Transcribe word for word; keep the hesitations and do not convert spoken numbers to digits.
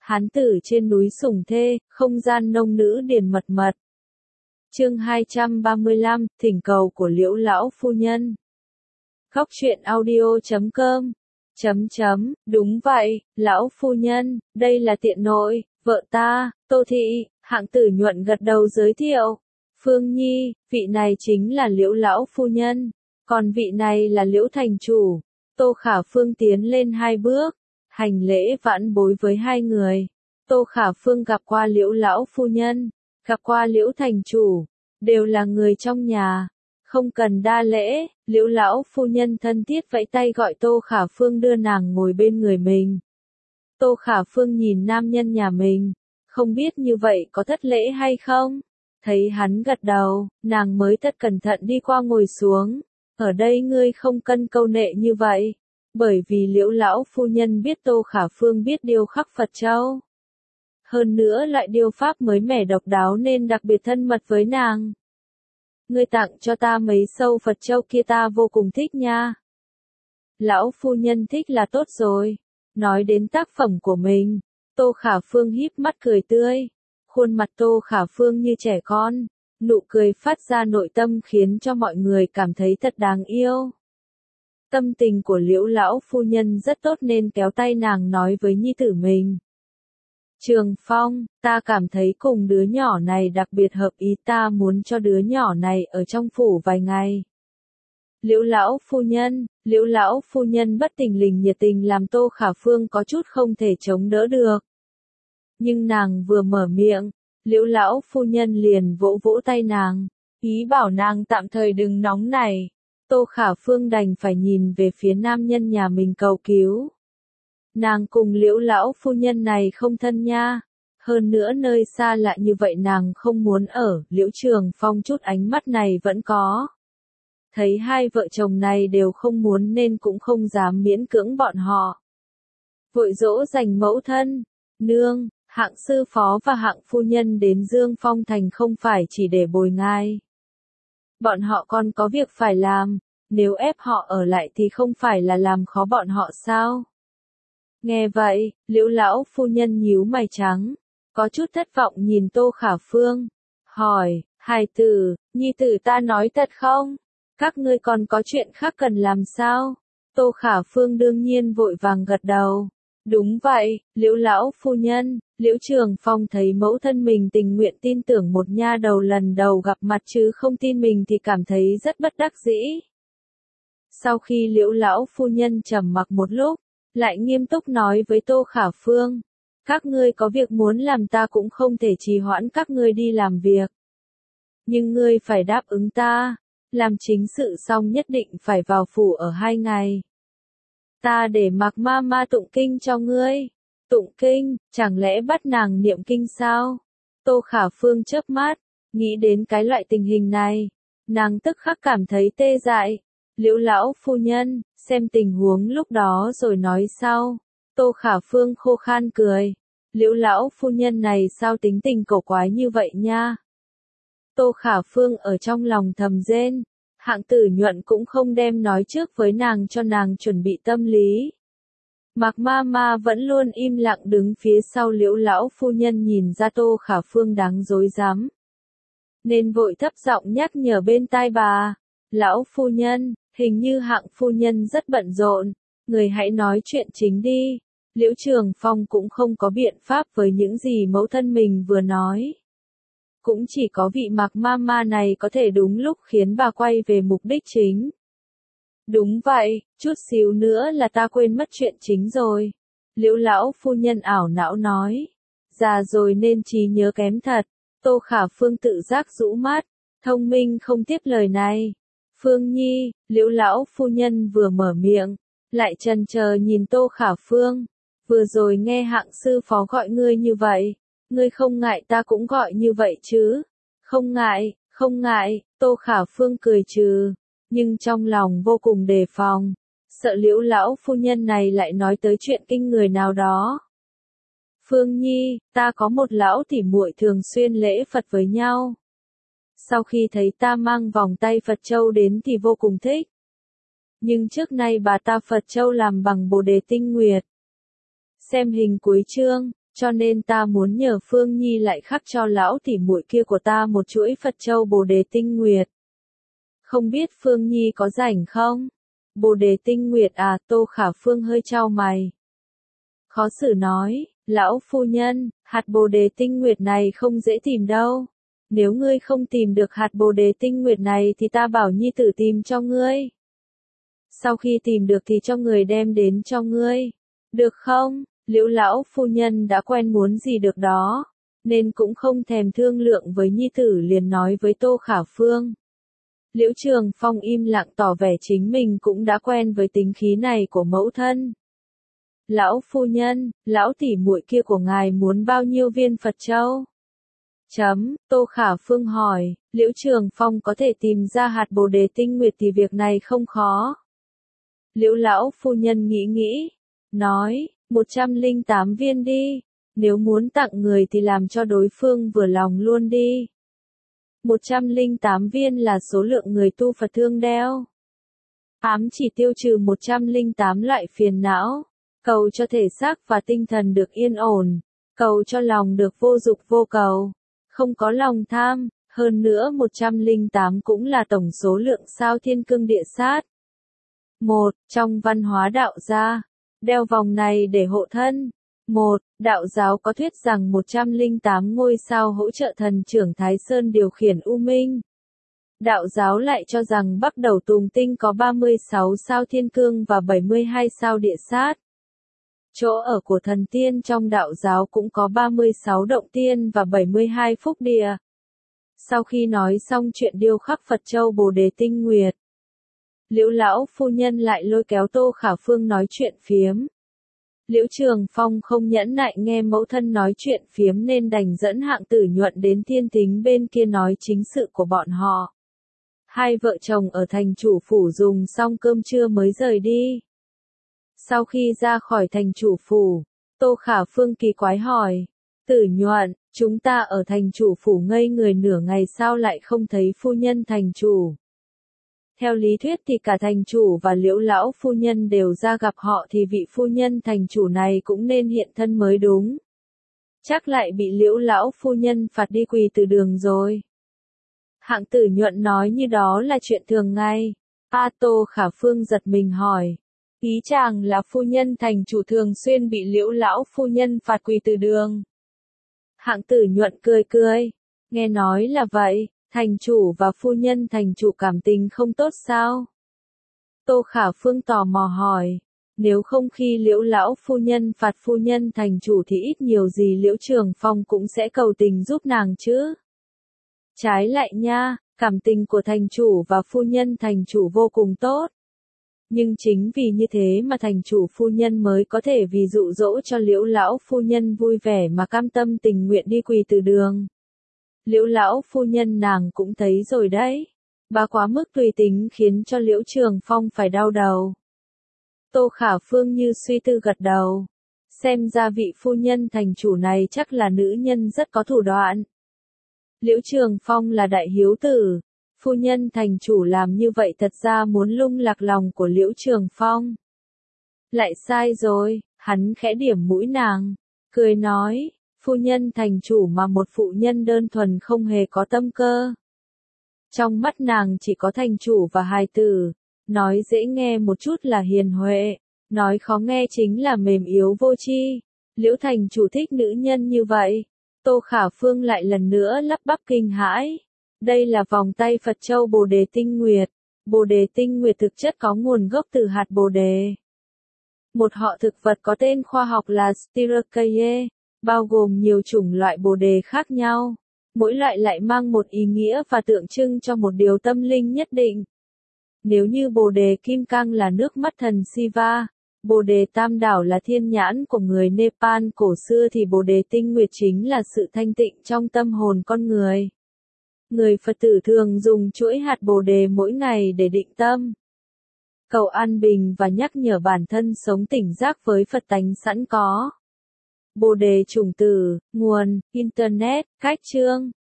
Hán tử trên núi sủng thê, không gian nông nữ điền mật mật. Chương hai trăm ba mươi lăm, thỉnh cầu của Liễu lão phu nhân. Góc truyện audio chấm com. Chấm chấm, đúng vậy, lão phu nhân, đây là tiện nội, vợ ta, Tô Thị. Hạng tử nhuận gật đầu giới thiệu. Phương Nhi, vị này chính là Liễu lão phu nhân, còn vị này là Liễu thành chủ. Tô Khả Phương tiến lên hai bước, hành lễ vãn bối với hai người. Tô Khả Phương gặp qua Liễu lão phu nhân, gặp qua Liễu thành chủ, đều là người trong nhà, không cần đa lễ. Liễu lão phu nhân thân thiết vẫy tay gọi Tô Khả Phương đưa nàng ngồi bên người mình. Tô Khả Phương nhìn nam nhân nhà mình, không biết như vậy có thất lễ hay không? Thấy hắn gật đầu, nàng mới thật cẩn thận đi qua ngồi xuống. Ở đây ngươi không cân câu nệ như vậy, bởi vì Liễu lão phu nhân biết Tô Khả Phương biết điêu khắc Phật châu. Hơn nữa lại điêu pháp mới mẻ độc đáo nên đặc biệt thân mật với nàng. Ngươi tặng cho ta mấy sâu Phật châu kia ta vô cùng thích nha. Lão phu nhân thích là tốt rồi. Nói đến tác phẩm của mình, Tô Khả Phương híp mắt cười tươi. Khuôn mặt Tô Khả Phương như trẻ con, nụ cười phát ra nội tâm khiến cho mọi người cảm thấy thật đáng yêu. Tâm tình của Liễu lão phu nhân rất tốt nên kéo tay nàng nói với nhi tử mình. Trường Phong, ta cảm thấy cùng đứa nhỏ này đặc biệt hợp ý, ta muốn cho đứa nhỏ này ở trong phủ vài ngày. Liễu lão phu nhân, Liễu lão phu nhân bất tình lình nhiệt tình làm Tô Khả Phương có chút không thể chống đỡ được. Nhưng nàng vừa mở miệng, Liễu lão phu nhân liền vỗ vỗ tay nàng, ý bảo nàng tạm thời đừng nóng nảy. Tô Khả Phương đành phải nhìn về phía nam nhân nhà mình cầu cứu. Nàng cùng Liễu lão phu nhân này không thân nha, hơn nữa nơi xa lạ như vậy nàng không muốn ở. Liễu Trường Phong chút ánh mắt này vẫn có. Thấy hai vợ chồng này đều không muốn nên cũng không dám miễn cưỡng bọn họ. Vội dỗ dành mẫu thân, nương, Hạng sư phó và Hạng phu nhân đến Dương Phong Thành không phải chỉ để bồi ngài. Bọn họ còn có việc phải làm, nếu ép họ ở lại thì không phải là làm khó bọn họ sao? Nghe vậy, Liễu lão phu nhân nhíu mày trắng, có chút thất vọng nhìn Tô Khả Phương, hỏi, hài tử, nhi tử ta nói thật không? Các ngươi còn có chuyện khác cần làm sao? Tô Khả Phương đương nhiên vội vàng gật đầu. Đúng vậy, Liễu lão phu nhân. Liễu Trường Phong thấy mẫu thân mình tình nguyện tin tưởng một nha đầu lần đầu gặp mặt chứ không tin mình thì cảm thấy rất bất đắc dĩ. Sau khi Liễu lão phu nhân trầm mặc một lúc, lại nghiêm túc nói với Tô Khả Phương, các ngươi có việc muốn làm ta cũng không thể trì hoãn các ngươi đi làm việc. Nhưng ngươi phải đáp ứng ta, làm chính sự xong nhất định phải vào phủ ở hai ngày. Ta để Mạc ma ma tụng kinh cho ngươi. Tụng kinh, chẳng lẽ bắt nàng niệm kinh sao? Tô Khả Phương chớp mắt, nghĩ đến cái loại tình hình này, nàng tức khắc cảm thấy tê dại. Liễu lão phu nhân, xem tình huống lúc đó rồi nói sau. Tô Khả Phương khô khan cười. Liễu lão phu nhân này sao tính tình cổ quái như vậy nha? Tô Khả Phương ở trong lòng thầm rên. Hạng tử nhuận cũng không đem nói trước với nàng cho nàng chuẩn bị tâm lý. Mạc ma ma vẫn luôn im lặng đứng phía sau Liễu lão phu nhân nhìn ra Tô Khả Phương đáng rối rắm. Nên vội thấp giọng nhắc nhở bên tai bà. Lão phu nhân, hình như Hạng phu nhân rất bận rộn. Người hãy nói chuyện chính đi. Liễu Trường Phong cũng không có biện pháp với những gì mẫu thân mình vừa nói. Cũng chỉ có vị Mạc ma ma này có thể đúng lúc khiến bà quay về mục đích chính. Đúng vậy, chút xíu nữa là ta quên mất chuyện chính rồi. Liễu lão phu nhân ảo não nói. Già rồi nên trí nhớ kém thật. Tô Khả Phương tự giác rũ mắt, thông minh không tiếp lời này. Phương Nhi, Liễu lão phu nhân vừa mở miệng, lại chần chờ nhìn Tô Khả Phương. Vừa rồi nghe Hạng sư phó gọi ngươi như vậy, ngươi không ngại ta cũng gọi như vậy chứ? Không ngại, không ngại, Tô Khả Phương cười trừ. Nhưng trong lòng vô cùng đề phòng, sợ Liễu lão phu nhân này lại nói tới chuyện kinh người nào đó. Phương Nhi, ta có một lão tỉ muội thường xuyên lễ Phật với nhau. Sau khi thấy ta mang vòng tay Phật châu đến thì vô cùng thích. Nhưng trước nay bà ta Phật châu làm bằng bồ đề tinh nguyệt. Xem hình cuối chương, Cho nên ta muốn nhờ Phương Nhi lại khắc cho lão tỉ muội kia của ta một chuỗi Phật châu Bồ Đề Tinh Nguyệt. Không biết Phương Nhi có rảnh không? Bồ Đề Tinh Nguyệt à, Tô Khả Phương hơi chau mày. Khó xử nói, lão phu nhân, hạt Bồ Đề Tinh Nguyệt này không dễ tìm đâu. Nếu ngươi không tìm được hạt Bồ Đề Tinh Nguyệt này thì ta bảo nhi tử tìm cho ngươi. Sau khi tìm được thì cho người đem đến cho ngươi. Được không? Liễu lão phu nhân đã quen muốn gì được đó, nên cũng không thèm thương lượng với nhi tử liền nói với Tô Khả Phương. Liễu Trường Phong im lặng tỏ vẻ chính mình cũng đã quen với tính khí này của mẫu thân. Lão phu nhân, lão tỷ muội kia của ngài muốn bao nhiêu viên Phật châu? Chấm, Tô Khả Phương hỏi, Liễu Trường Phong có thể tìm ra hạt Bồ Đề Tinh Nguyệt thì việc này không khó. Liễu lão phu nhân nghĩ nghĩ, nói, một trăm lẻ tám viên đi, nếu muốn tặng người thì làm cho đối phương vừa lòng luôn đi. một trăm lẻ tám viên là số lượng người tu Phật thương đeo. Ám chỉ tiêu trừ một trăm lẻ tám loại phiền não, cầu cho thể xác và tinh thần được yên ổn, cầu cho lòng được vô dục vô cầu, không có lòng tham, hơn nữa một trăm lẻ tám cũng là tổng số lượng sao thiên cương địa sát. một. Trong văn hóa đạo gia, đeo vòng này để hộ thân. một. Đạo giáo có thuyết rằng một trăm lẻ tám ngôi sao hỗ trợ thần trưởng Thái Sơn điều khiển U Minh. Đạo giáo lại cho rằng Bắc Đầu Tùng Tinh có ba mươi sáu sao thiên cương và bảy mươi hai sao địa sát. Chỗ ở của thần tiên trong đạo giáo cũng có ba mươi sáu động tiên và bảy mươi hai phúc địa. Sau khi nói xong chuyện điêu khắc Phật châu Bồ Đề Tinh Nguyệt, Liễu lão phu nhân lại lôi kéo Tô Khả Phương nói chuyện phiếm. Liễu Trường Phong không nhẫn nại nghe mẫu thân nói chuyện phiếm nên đành dẫn Hạng Tử Nhuận đến Thiên Thính bên kia nói chính sự của bọn họ. Hai vợ chồng ở thành chủ phủ dùng xong cơm trưa mới rời đi. Sau khi ra khỏi thành chủ phủ, Tô Khả Phương kỳ quái hỏi, Tử Nhuận, chúng ta ở thành chủ phủ ngây người nửa ngày sao lại không thấy phu nhân thành chủ? Theo lý thuyết thì cả thành chủ và Liễu lão phu nhân đều ra gặp họ thì vị phu nhân thành chủ này cũng nên hiện thân mới đúng. Chắc lại bị Liễu lão phu nhân phạt đi quỳ từ đường rồi. Hạng Tử Nhuận nói như đó là chuyện thường ngày. A Tô Khả Phương giật mình hỏi. Ý chàng là phu nhân thành chủ thường xuyên bị Liễu lão phu nhân phạt quỳ từ đường. Hạng Tử Nhuận cười cười. Nghe nói là vậy, thành chủ và phu nhân thành chủ cảm tình không tốt sao? Tô Khả Phương tò mò hỏi. Nếu không khi Liễu lão phu nhân phạt phu nhân thành chủ thì ít nhiều gì Liễu Trường Phong cũng sẽ cầu tình giúp nàng chứ. Trái lại nha, cảm tình của thành chủ và phu nhân thành chủ vô cùng tốt. Nhưng chính vì như thế mà thành chủ phu nhân mới có thể vì dụ dỗ cho Liễu lão phu nhân vui vẻ mà cam tâm tình nguyện đi quỳ từ đường. Liễu lão phu nhân nàng cũng thấy rồi đấy. Bà quá mức tùy tính khiến cho Liễu Trường Phong phải đau đầu. Tô Khả Phương như suy tư gật đầu. Xem ra vị phu nhân thành chủ này chắc là nữ nhân rất có thủ đoạn. Liễu Trường Phong là đại hiếu tử. Phu nhân thành chủ làm như vậy thật ra muốn lung lạc lòng của Liễu Trường Phong. Lại sai rồi, hắn khẽ điểm mũi nàng, cười nói, phu nhân thành chủ mà một phụ nhân đơn thuần không hề có tâm cơ. Trong mắt nàng chỉ có thành chủ và hài tử, nói dễ nghe một chút là hiền huệ, nói khó nghe chính là mềm yếu vô tri. Liễu thành chủ thích nữ nhân như vậy. Tô Khả Phương lại lần nữa lắp bắp kinh hãi. Đây là vòng tay Phật châu Bồ Đề Tinh Nguyệt. Bồ Đề Tinh Nguyệt thực chất có nguồn gốc từ hạt Bồ Đề. Một họ thực vật có tên khoa học là Styraceae, bao gồm nhiều chủng loại Bồ Đề khác nhau. Mỗi loại lại mang một ý nghĩa và tượng trưng cho một điều tâm linh nhất định. Nếu như Bồ Đề Kim Cang là nước mắt thần Shiva, Bồ Đề Tam Đảo là thiên nhãn của người Nepal cổ xưa thì Bồ Đề Tinh Nguyệt chính là sự thanh tịnh trong tâm hồn con người. Người Phật tử thường dùng chuỗi hạt Bồ Đề mỗi ngày để định tâm, cầu an bình và nhắc nhở bản thân sống tỉnh giác với Phật tánh sẵn có. Bồ Đề chủng tử, nguồn, Internet, cách chương.